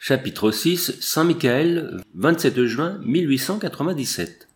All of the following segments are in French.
Chapitre 6 Saint-Michael, 27 juin 1897.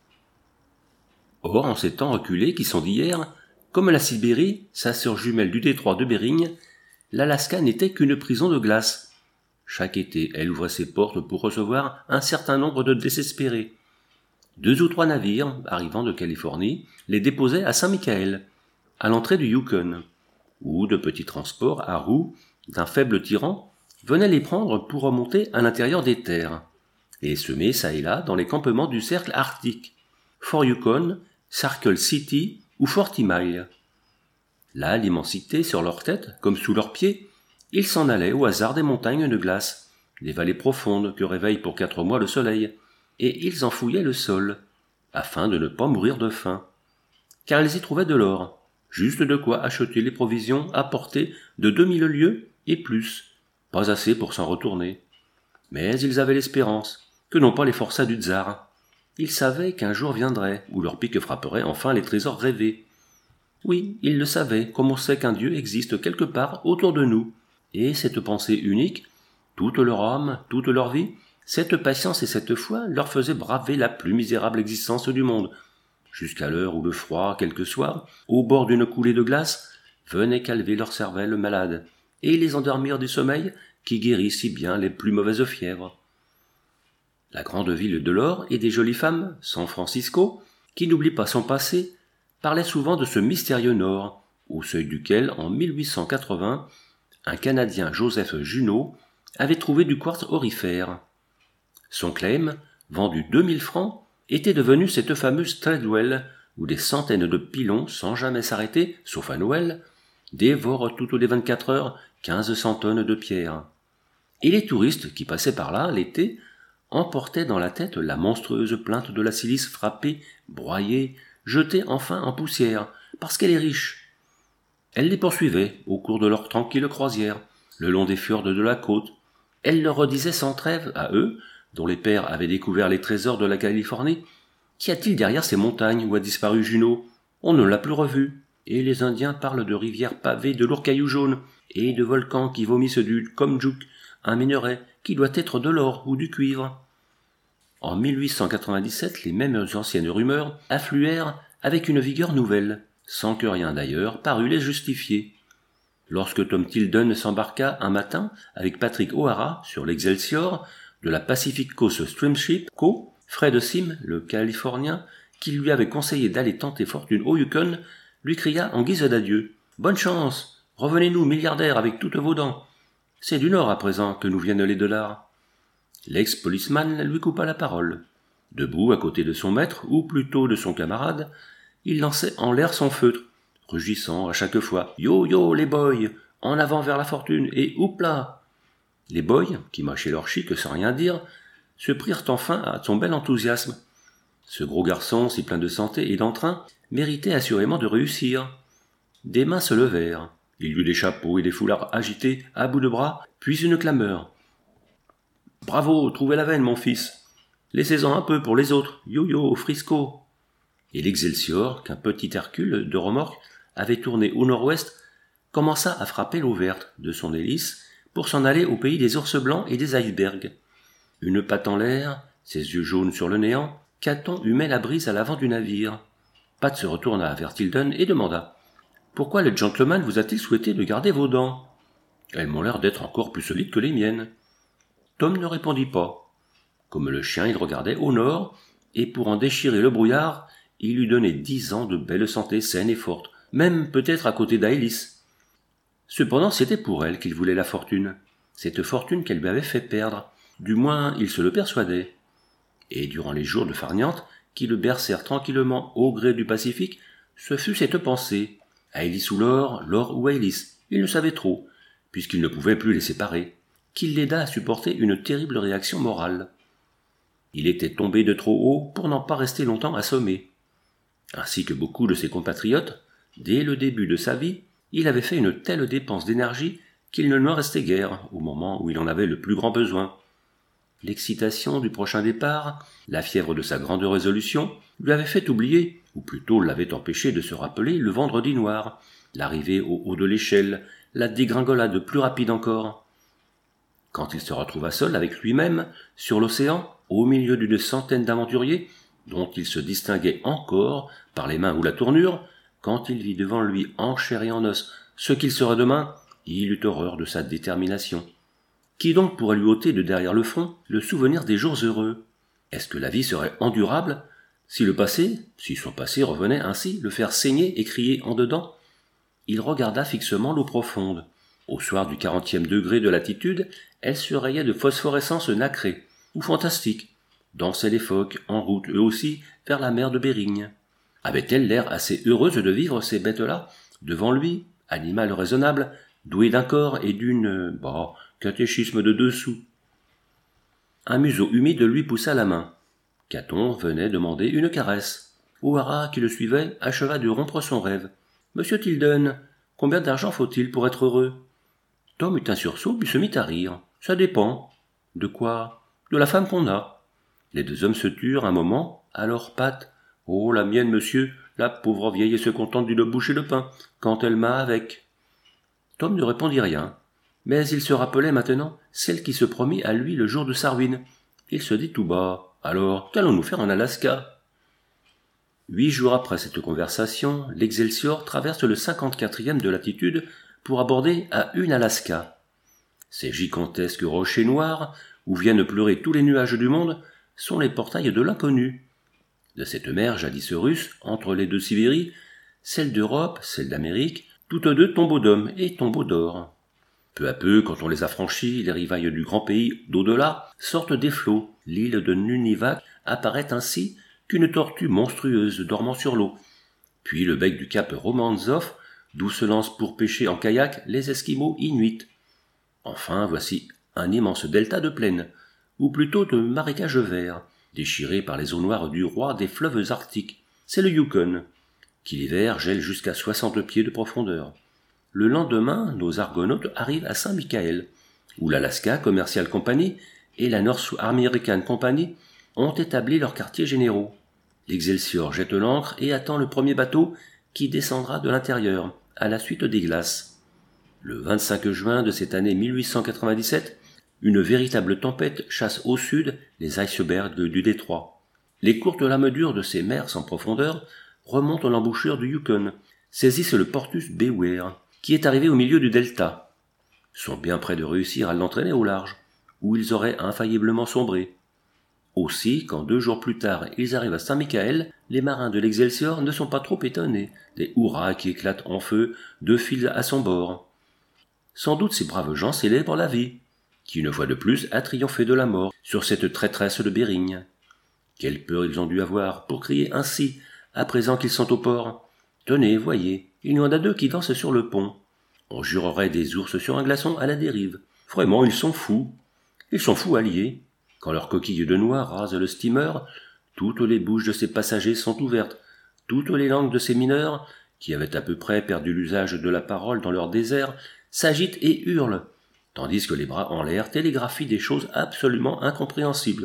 Or, en ces temps reculés qui sont d'hier, comme la Sibérie, sa sœur jumelle du détroit de Bering, l'Alaska n'était qu'une prison de glace. Chaque été, elle ouvrait ses portes pour recevoir un certain nombre de désespérés. 2 ou 3 navires, arrivant de Californie, les déposaient à Saint-Michael, à l'entrée du Yukon, où de petits transports à roues d'un faible tyran venaient les prendre pour remonter à l'intérieur des terres, et semer çà et là dans les campements du cercle arctique, Fort Yukon, Circle City ou Forty Mile. Là, l'immensité sur leur tête, comme sous leurs pieds, ils s'en allaient au hasard des montagnes de glace, des vallées profondes que réveille pour 4 mois le soleil, et ils en fouillaient le sol, afin de ne pas mourir de faim. Car ils y trouvaient de l'or, juste de quoi acheter les provisions à portée de 2000 lieues et plus, pas assez pour s'en retourner. Mais ils avaient l'espérance, que n'ont pas les forçats du tsar. Ils savaient qu'un jour viendrait où leur pique frapperait enfin les trésors rêvés. Oui, ils le savaient, comme on sait qu'un Dieu existe quelque part autour de nous. Et cette pensée unique, toute leur âme, toute leur vie, cette patience et cette foi leur faisaient braver la plus misérable existence du monde, jusqu'à l'heure où le froid, quelque soir, au bord d'une coulée de glace, venait calmer leur cervelle malade, et les endormir du sommeil qui guérit si bien les plus mauvaises fièvres. La grande ville de l'or et des jolies femmes, San Francisco, qui n'oublie pas son passé, parlait souvent de ce mystérieux Nord, au seuil duquel, en 1880, un Canadien, Joseph Junot, avait trouvé du quartz aurifère. Son claim, vendu 2000 francs, était devenu cette fameuse Treadwell, où des centaines de pilons, sans jamais s'arrêter, sauf à Noël, dévorent toutes les 24 heures 1500 tonnes de pierre. Et les touristes qui passaient par là, l'été, emportaient dans la tête la monstrueuse plainte de la silice frappée, broyée, jetée enfin en poussière, parce qu'elle est riche. Elle les poursuivait au cours de leur tranquille croisière, le long des fjords de la côte. Elle leur redisait sans trêve, à eux, dont les pères avaient découvert les trésors de la Californie, qu'y a-t-il derrière ces montagnes où a disparu Juno? On ne l'a plus revu. Et les Indiens parlent de rivières pavées de lourds cailloux jaunes, et de volcans qui vomissent du Komjuk, un minerai qui doit être de l'or ou du cuivre. En 1897, les mêmes anciennes rumeurs affluèrent avec une vigueur nouvelle, sans que rien d'ailleurs parût les justifier. Lorsque Tom Tilden s'embarqua un matin avec Patrick O'Hara sur l'Excelsior de la Pacific Coast Steamship Co., Fred Sim, le Californien, qui lui avait conseillé d'aller tenter fortune au Yukon, lui cria en guise d'adieu « Bonne chance, revenez-nous milliardaires avec toutes vos dents. C'est du Nord à présent que nous viennent les dollars. » L'ex-policeman lui coupa la parole. Debout à côté de son maître, ou plutôt de son camarade, il lançait en l'air son feutre, rugissant à chaque fois « Yo yo les boys, en avant vers la fortune et houpla !» Les boys, qui mâchaient leur chic sans rien dire, se prirent enfin à son bel enthousiasme. Ce gros garçon, si plein de santé et d'entrain, méritait assurément de réussir. Des mains se levèrent. Il y eut des chapeaux et des foulards agités à bout de bras, puis une clameur. « Bravo, trouvez la veine, mon fils. Laissez-en un peu pour les autres. Yo-yo, Frisco !» Et l'Excelsior, qu'un petit Hercule de remorque avait tourné au nord-ouest, commença à frapper l'eau verte de son hélice pour s'en aller au pays des ours blancs et des icebergs. Une patte en l'air, ses yeux jaunes sur le néant, Caton humait la brise à l'avant du navire. Pat se retourna vers Tilden et demanda « Pourquoi le gentleman vous a-t-il souhaité de garder vos dents ? Elles m'ont l'air d'être encore plus solides que les miennes. » Tom ne répondit pas. Comme le chien, il regardait au nord, et pour en déchirer le brouillard, il lui donnait 10 ans de belle santé saine et forte, même peut-être à côté d'Alice. Cependant, c'était pour elle qu'il voulait la fortune, cette fortune qu'elle lui avait fait perdre, du moins il se le persuadait. Et durant les jours de farniente, qui le bercèrent tranquillement au gré du Pacifique, ce fut cette pensée. Alice ou l'or ou Alice, il ne savait trop, puisqu'il ne pouvait plus les séparer, qu'il l'aida à supporter une terrible réaction morale. Il était tombé de trop haut pour n'en pas rester longtemps assommé. Ainsi que beaucoup de ses compatriotes, dès le début de sa vie, il avait fait une telle dépense d'énergie qu'il ne lui en restait guère au moment où il en avait le plus grand besoin. L'excitation du prochain départ, la fièvre de sa grande résolution, lui avait fait oublier, ou plutôt l'avait empêché de se rappeler le vendredi noir, l'arrivée au haut de l'échelle, la dégringolade plus rapide encore. Quand il se retrouva seul avec lui-même, sur l'océan, au milieu d'une centaine d'aventuriers, dont il se distinguait encore par les mains ou la tournure, quand il vit devant lui en chair et en os ce qu'il serait demain, il eut horreur de sa détermination. Qui donc pourrait lui ôter de derrière le front le souvenir des jours heureux? Est-ce que la vie serait endurable si son passé revenait ainsi le faire saigner et crier en dedans? Il regarda fixement l'eau profonde. Au soir du 40e degré de latitude, elle se rayait de phosphorescences nacrées ou fantastiques. Dansaient les phoques, en route eux aussi vers la mer de Bering. Avait-elle l'air assez heureuse de vivre ces bêtes-là, devant lui, animal raisonnable, doué d'un corps et d'une, catéchisme de 2 sous. Un museau humide lui poussa la main. Caton venait demander une caresse. O'Hara, qui le suivait, acheva de rompre son rêve. « Monsieur Tilden, combien d'argent faut-il pour être heureux ?» Tom eut un sursaut, puis se mit à rire. « Ça dépend. »« De quoi ?»« De la femme qu'on a. » Les 2 hommes se turent un moment, alors Pat. « Oh, la mienne, monsieur, la pauvre vieille se contente d'une bouchée de pain, quand elle m'a avec. » Tom ne répondit rien, mais il se rappelait maintenant celle qui se promit à lui le jour de sa ruine. Il se dit tout bas, « Alors, qu'allons-nous faire en Alaska ?» 8 jours après cette conversation, l'Excelsior traverse le 54e de latitude pour aborder à Unalaska. Ces gigantesques rochers noirs, où viennent pleurer tous les nuages du monde, sont les portails de l'inconnu. De cette mer jadis russe, entre les 2 Sibéries, celle d'Europe, celle d'Amérique, toutes 2 tombeaux d'hommes et tombeaux d'or. Peu à peu, quand on les a franchis, les rivailles du grand pays d'au-delà sortent des flots. L'île de Nunivak apparaît ainsi qu'une tortue monstrueuse dormant sur l'eau. Puis le bec du cap Romanzov, d'où se lancent pour pêcher en kayak les Esquimaux inuits. Enfin, voici un immense delta de plaine, ou plutôt de marécages verts, déchirés par les eaux noires du roi des fleuves arctiques. C'est le Yukon, qui l'hiver gèle jusqu'à 60 pieds de profondeur. Le lendemain, nos argonautes arrivent à Saint-Michael, où l'Alaska Commercial Company et la North American Company ont établi leurs quartiers généraux. L'Excelsior jette l'ancre et attend le premier bateau qui descendra de l'intérieur, à la suite des glaces. Le 25 juin de cette année 1897, une véritable tempête chasse au sud les icebergs du détroit. Les courtes lames dures de ces mers sans profondeur remontent l'embouchure du Yukon, saisissent le Portus Beware, qui est arrivé au milieu du delta, sont bien près de réussir à l'entraîner au large, où ils auraient infailliblement sombré. Aussi, quand 2 jours plus tard ils arrivent à Saint-Michael, les marins de l'Excelsior ne sont pas trop étonnés, des hurrahs qui éclatent en feu 2 fils à son bord. Sans doute ces braves gens célèbrent la vie, qui une fois de plus a triomphé de la mort sur cette traîtresse de Bering. Quelle peur ils ont dû avoir pour crier ainsi, à présent qu'ils sont au port. Tenez, voyez, il y en a 2 qui dansent sur le pont. On jurerait des ours sur un glaçon à la dérive. Vraiment, ils sont fous. Ils sont fous alliés. Quand leurs coquilles de noix rasent le steamer, toutes les bouches de ces passagers sont ouvertes, toutes les langues de ces mineurs, qui avaient à peu près perdu l'usage de la parole dans leur désert, s'agitent et hurlent, tandis que les bras en l'air télégraphient des choses absolument incompréhensibles.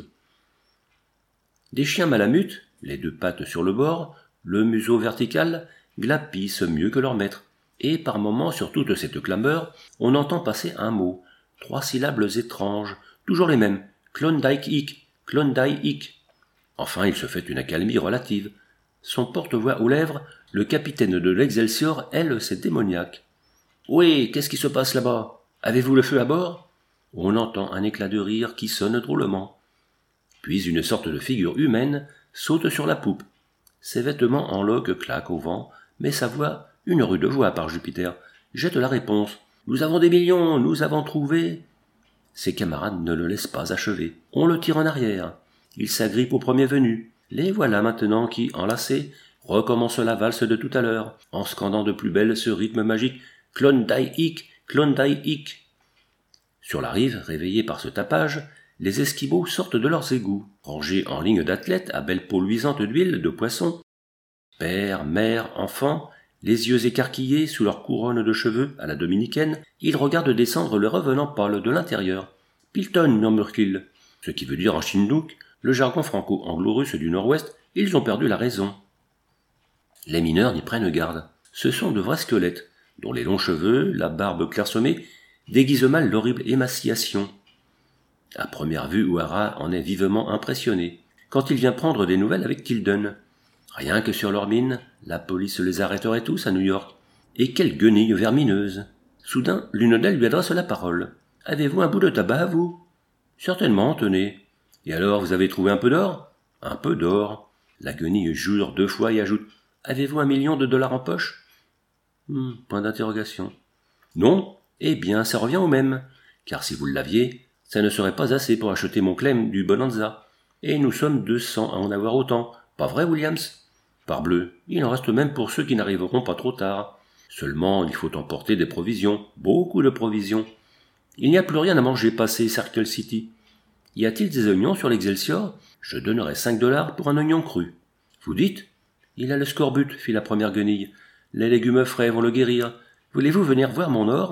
Des chiens malamutes, les 2 pattes sur le bord, le museau vertical, glapissent mieux que leur maître, et par moments sur toute cette clameur, on entend passer un mot, 3 syllabes étranges, toujours les mêmes, Klondike-ik, Klondike-ik. Enfin, il se fait une accalmie relative. Son porte-voix aux lèvres, le capitaine de l'Excelsior, elle, c'est démoniaque. « Oui, qu'est-ce qui se passe là-bas? Avez-vous le feu à bord ?» On entend un éclat de rire qui sonne drôlement. Puis une sorte de figure humaine saute sur la poupe. Ses vêtements en loques claquent au vent, mais sa voix, une rude voix par Jupiter, jette la réponse. « Nous avons des millions, nous avons trouvé... » Ses camarades ne le laissent pas achever. On le tire en arrière. Il s'agrippe au premier venu. Les voilà maintenant qui, enlacés, recommencent la valse de tout à l'heure, en scandant de plus belle ce rythme magique « Klondike, Klondike ». Sur la rive, réveillés par ce tapage, les Esquimaux sortent de leurs égouts, rangés en ligne d'athlètes à belles peaux luisantes d'huile de poisson. Père, mère, enfants, les yeux écarquillés sous leur couronne de cheveux à la dominicaine, ils regardent descendre le revenant pâle de l'intérieur. « Pilton » murmure-t-il, ce qui veut dire en chinook, le jargon franco-anglo-russe du nord-ouest, ils ont perdu la raison. Les mineurs n'y prennent garde. Ce sont de vrais squelettes, dont les longs cheveux, la barbe clairsemée, déguisent mal l'horrible émaciation. À première vue, O'Hara en est vivement impressionné quand il vient prendre des nouvelles avec Tilden. Rien que sur leur mine, la police les arrêterait tous à New York. Et quelle guenille vermineuse! Soudain, l'une d'elles lui adresse la parole. « Avez-vous un bout de tabac, vous ?»« Certainement, tenez. »« Et alors, vous avez trouvé un peu d'or ?»« Un peu d'or. » La guenille jure 2 fois et ajoute « Avez-vous $1 million en poche ?» Point d'interrogation. « Non ? Eh bien, ça revient au même. Car si vous l'aviez, ça ne serait pas assez pour acheter mon Clem du Bonanza. Et nous sommes 200 à en avoir autant. Pas vrai, Williams ? Parbleu, il en reste même pour ceux qui n'arriveront pas trop tard. Seulement, il faut emporter des provisions, beaucoup de provisions. Il n'y a plus rien à manger passé Circle City. Y a-t-il des oignons sur l'Excelsior ? Je donnerais $5 pour un oignon cru. Vous dites ? Il a le scorbut, fit la première guenille. Les légumes frais vont le guérir. Voulez-vous venir voir mon or ?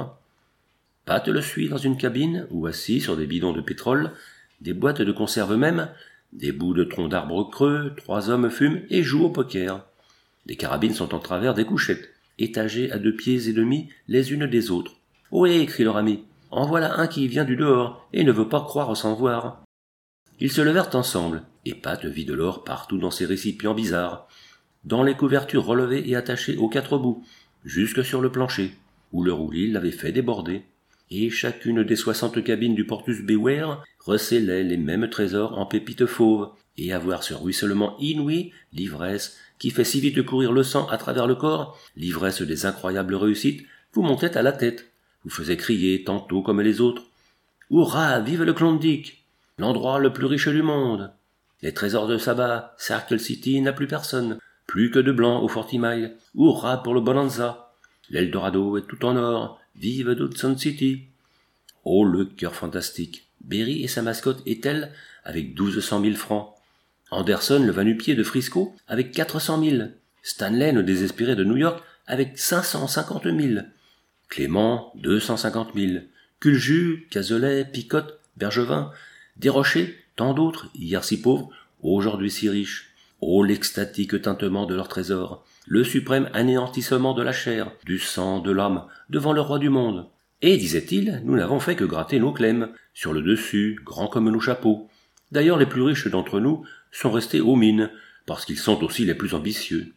Pat le suit dans une cabine, où assis sur des bidons de pétrole, des boîtes de conserve même, des bouts de troncs d'arbres creux, 3 hommes fument et jouent au poker. Les carabines sont en travers des couchettes, étagées à 2 pieds et demi les unes des autres. « Ohé !» crie leur ami. « En voilà un qui vient du dehors et ne veut pas croire sans voir. » Ils se levèrent ensemble, et Pat vit de l'or partout dans ces récipients bizarres, dans les couvertures relevées et attachées aux 4 bouts, jusque sur le plancher, où le roulis l'avait fait déborder. Et chacune des 60 cabines du Portus Beware recélait les mêmes trésors en pépites fauves, et à voir ce ruissellement inouï, l'ivresse, qui fait si vite courir le sang à travers le corps, l'ivresse des incroyables réussites, vous montait à la tête, vous faisait crier tantôt comme les autres. « Hurrah, vive le Klondike, l'endroit le plus riche du monde. Les trésors de sabbat, Circle City n'a plus personne, plus que de blancs au 40 Mile. Hurrah pour le Bonanza. L'Eldorado est tout en or, vive Dodson City. » Oh, le cœur fantastique. Berry et sa mascotte Ethel avec 1200 000 francs. Anderson, le va-nu-pied de Frisco, avec 400 000. Stanley, le désespéré de New York, avec 550 000. Clément, 250 000. Culju, Cazelet, Picotte, Bergevin, Desrochers, tant d'autres, hier si pauvres, aujourd'hui si riches. Oh, l'extatique tintement de leurs trésors, le suprême anéantissement de la chair, du sang, de l'âme, devant le roi du monde. Et, disait-il, nous n'avons fait que gratter nos clèmes, sur le dessus, grands comme nos chapeaux. D'ailleurs, les plus riches d'entre nous sont restés aux mines, parce qu'ils sont aussi les plus ambitieux.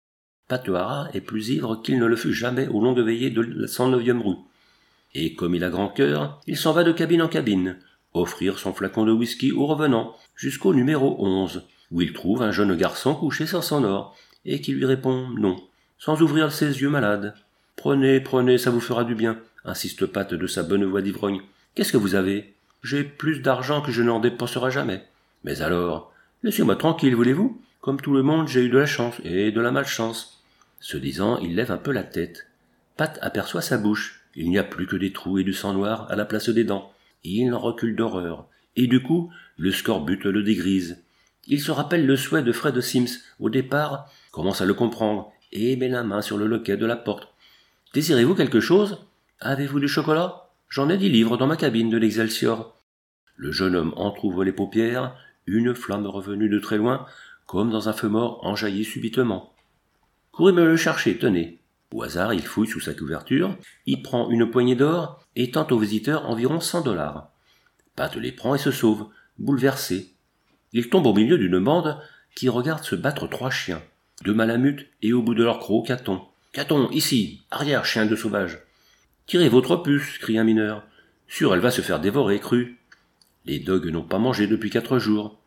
Pat O'Hara est plus ivre qu'il ne le fut jamais aux longues veillées de la 109e rue. Et comme il a grand cœur, il s'en va de cabine en cabine, offrir son flacon de whisky au revenant, jusqu'au numéro 11, où il trouve un jeune garçon couché sans son or, et qui lui répond non, sans ouvrir ses yeux malades. « Prenez, prenez, ça vous fera du bien », insiste Pat de sa bonne voix d'ivrogne. « Qu'est-ce que vous avez ? J'ai plus d'argent que je n'en dépenserai jamais. Mais alors, laissez-moi tranquille, voulez-vous ? Comme tout le monde, j'ai eu de la chance et de la malchance. » Ce disant, il lève un peu la tête. Pat aperçoit sa bouche. Il n'y a plus que des trous et du sang noir à la place des dents. Il en recule d'horreur. Et du coup, le scorbut le dégrise. Il se rappelle le souhait de Fred Sims au départ, commence à le comprendre, et met la main sur le loquet de la porte. « Désirez-vous quelque chose ? Avez-vous du chocolat ? J'en ai 10 livres dans ma cabine de l'Excelsior. » Le jeune homme entr'ouvre les paupières, une flamme revenue de très loin, comme dans un feu mort enjaillit subitement. « Courez me le chercher, tenez. » Au hasard, il fouille sous sa couverture, il prend une poignée d'or et tente aux visiteurs environ $100. Pat les prend et se sauve, bouleversé. Il tombe au milieu d'une bande qui regarde se battre 3 chiens, 2 malamutes et au bout de leur croc Caton. « Caton, ici, arrière, chien de sauvage. »« Tirez votre puce, crie un mineur. Sûr, elle va se faire dévorer, crue. Les dogs n'ont pas mangé depuis 4 jours.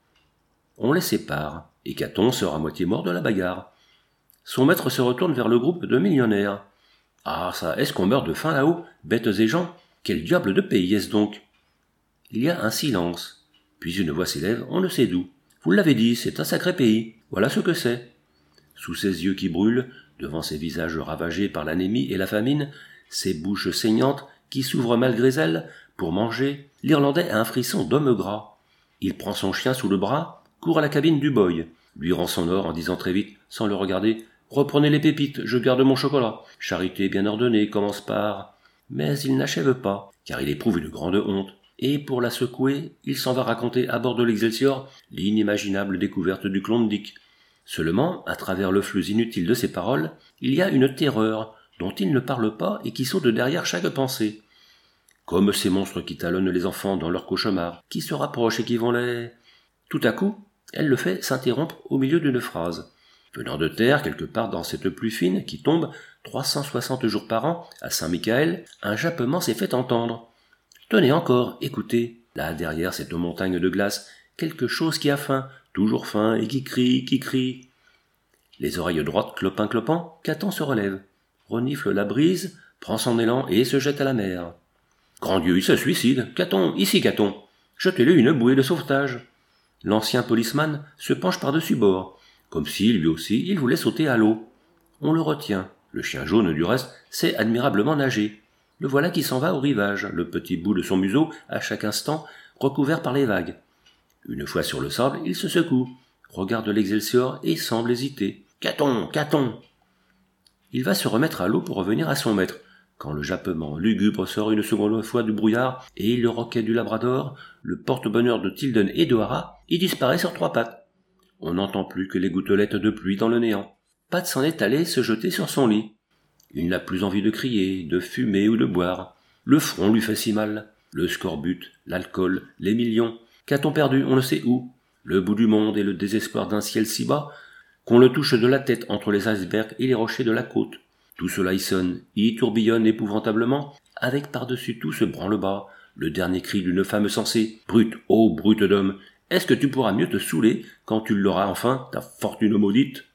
On les sépare, et Caton sort à moitié mort de la bagarre. Son maître se retourne vers le groupe de millionnaires. « Ah ça, est-ce qu'on meurt de faim là-haut, bêtes et gens ? Quel diable de pays est-ce donc ?» Il y a un silence. Puis une voix s'élève, on ne sait d'où. « Vous l'avez dit, c'est un sacré pays. Voilà ce que c'est. » Sous ses yeux qui brûlent, devant ces visages ravagés par l'anémie et la famine, ces bouches saignantes qui s'ouvrent malgré elles pour manger, l'Irlandais a un frisson d'homme gras. Il prend son chien sous le bras, court à la cabine du boy, lui rend son or en disant très vite, sans le regarder, « Reprenez les pépites, je garde mon chocolat. Charité bien ordonnée commence par... » Mais il n'achève pas, car il éprouve une grande honte, et pour la secouer, il s'en va raconter à bord de l'Excelsior l'inimaginable découverte du Klondike. Seulement, à travers le flux inutile de ses paroles, il y a une terreur dont il ne parle pas et qui saute derrière chaque pensée. comme ces monstres qui talonnent les enfants dans leurs cauchemars, qui se rapprochent et qui vont les... Tout à coup, elle le fait s'interrompre au milieu d'une phrase. Venant de terre, quelque part dans cette pluie fine qui tombe 360 jours par an à Saint-Michael, un jappement s'est fait entendre. Tenez encore, écoutez, là derrière cette montagne de glace, quelque chose qui a faim, toujours faim, et qui crie. Les oreilles droites clopin-clopant, Caton se relève, renifle la brise, prend son élan et se jette à la mer. Grand Dieu, il se suicide. Caton, ici Caton. Jetez-lui une bouée de sauvetage. L'ancien policeman se penche par-dessus bord, comme si, lui aussi, il voulait sauter à l'eau. On le retient. Le chien jaune, du reste, sait admirablement nager. Le voilà qui s'en va au rivage, le petit bout de son museau, à chaque instant, recouvert par les vagues. Une fois sur le sable, il se secoue, regarde l'Excelsior et semble hésiter. Caton, Caton. Il va se remettre à l'eau pour revenir à son maître, quand le jappement lugubre sort une seconde fois du brouillard et le roquet du Labrador, le porte-bonheur de Tilden et d'Ohara, y disparaît sur trois pattes. On n'entend plus que les gouttelettes de pluie dans le néant. Pat s'en est allé se jeter sur son lit. Il n'a plus envie de crier, de fumer ou de boire. Le front lui fait si mal. Le scorbut, l'alcool, les millions. Qu'a-t-on perdu, on ne sait où? Le bout du monde et le désespoir d'un ciel si bas qu'on le touche de la tête entre les icebergs et les rochers de la côte. Tout cela y sonne, y tourbillonne épouvantablement, avec par-dessus tout ce branle-bas, le dernier cri d'une femme sensée. Brute, ô brute d'homme, est-ce que tu pourras mieux te saouler quand tu l'auras enfin, ta fortune maudite?